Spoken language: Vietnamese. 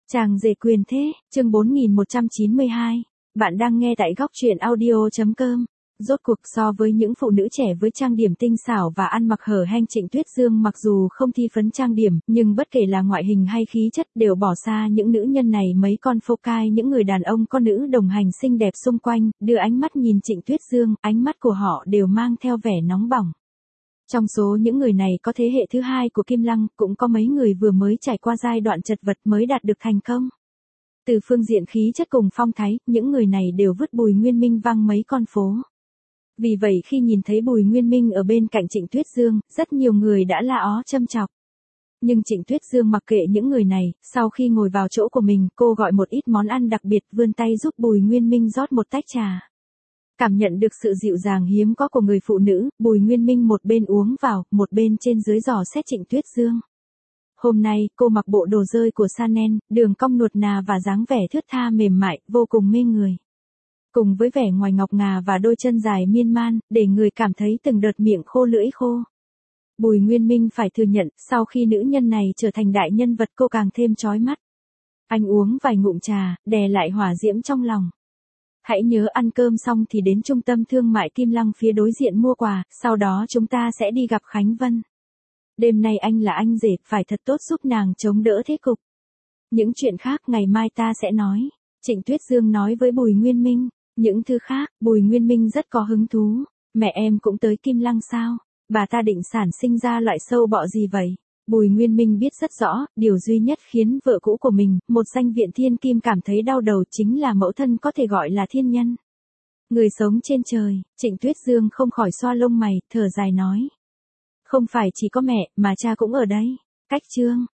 Chàng rể quyền thế, chương 4192. Bạn đang nghe tại góc truyện audio.com. Rốt cuộc so với những phụ nữ trẻ với trang điểm tinh xảo và ăn mặc hở hang, Trịnh Tuyết Dương mặc dù không thi phấn trang điểm, nhưng bất kể là ngoại hình hay khí chất đều bỏ xa những nữ nhân này mấy con phô cai. Những người đàn ông con nữ đồng hành xinh đẹp xung quanh, đưa ánh mắt nhìn Trịnh Tuyết Dương, ánh mắt của họ đều mang theo vẻ nóng bỏng. Trong số những người này có thế hệ thứ hai của Kim Lăng, cũng có mấy người vừa mới trải qua giai đoạn chật vật mới đạt được thành công. Từ phương diện khí chất cùng phong thái, những người này đều vứt Bùi Nguyên Minh văng mấy con phố. Vì vậy khi nhìn thấy Bùi Nguyên Minh ở bên cạnh Trịnh Tuyết Dương, rất nhiều người đã la ó châm chọc. Nhưng Trịnh Tuyết Dương mặc kệ những người này, sau khi ngồi vào chỗ của mình, cô gọi một ít món ăn đặc biệt, vươn tay giúp Bùi Nguyên Minh rót một tách trà. Cảm nhận được sự dịu dàng hiếm có của người phụ nữ, Bùi Nguyên Minh một bên uống vào, một bên trên dưới dò xét Trịnh Tuyết Dương. Hôm nay, cô mặc bộ đồ rơi của Chanel, đường cong nuột nà và dáng vẻ thướt tha mềm mại, vô cùng mê người. Cùng với vẻ ngoài ngọc ngà và đôi chân dài miên man, để người cảm thấy từng đợt miệng khô lưỡi khô. Bùi Nguyên Minh phải thừa nhận, sau khi nữ nhân này trở thành đại nhân vật cô càng thêm chói mắt. Anh uống vài ngụm trà, đè lại hỏa diễm trong lòng. Hãy nhớ ăn cơm xong thì đến trung tâm thương mại Kim Lăng phía đối diện mua quà, sau đó chúng ta sẽ đi gặp Khánh Vân. Đêm nay anh là anh rể, phải thật tốt giúp nàng chống đỡ thế cục. Những chuyện khác ngày mai ta sẽ nói. Trịnh Tuyết Dương nói với Bùi Nguyên Minh. Những thứ khác, Bùi Nguyên Minh rất có hứng thú. Mẹ em cũng tới Kim Lăng sao? Bà ta định sản sinh ra loại sâu bọ gì vậy? Bùi Nguyên Minh biết rất rõ, điều duy nhất khiến vợ cũ của mình, một danh viện thiên kim cảm thấy đau đầu chính là mẫu thân có thể gọi là thiên nhân. Người sống trên trời. Trịnh Tuyết Dương không khỏi xoa lông mày, thở dài nói. Không phải chỉ có mẹ, mà cha cũng ở đây. Cách chương.